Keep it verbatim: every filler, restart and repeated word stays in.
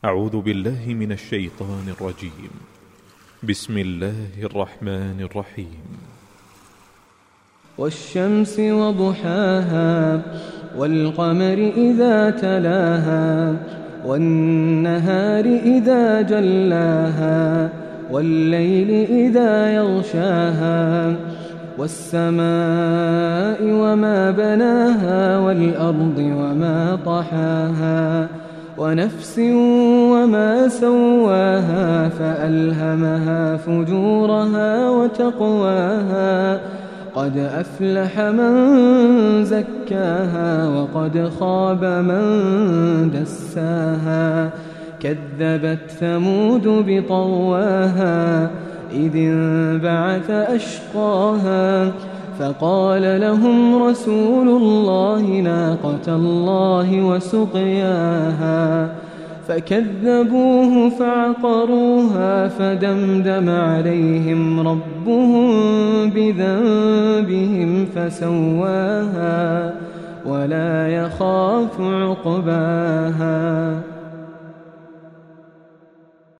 أعوذ بالله من الشيطان الرجيم. بسم الله الرحمن الرحيم. والشمس وضحاها والقمر إذا تلاها والنهار إذا جلاها والليل إذا يغشاها والسماء وما بناها والأرض وما طحاها ونفس وما سواها فألهمها فجورها وتقواها قد أفلح من زكاها وقد خاب من دساها كذبت ثمود بطغواها إذ انبعث أشقاها فقال لهم رسول الله ناقة الله وسقياها فكذبوه فعقروها فدمدم عليهم ربهم بذنبهم فسواها ولا يخاف عقباها.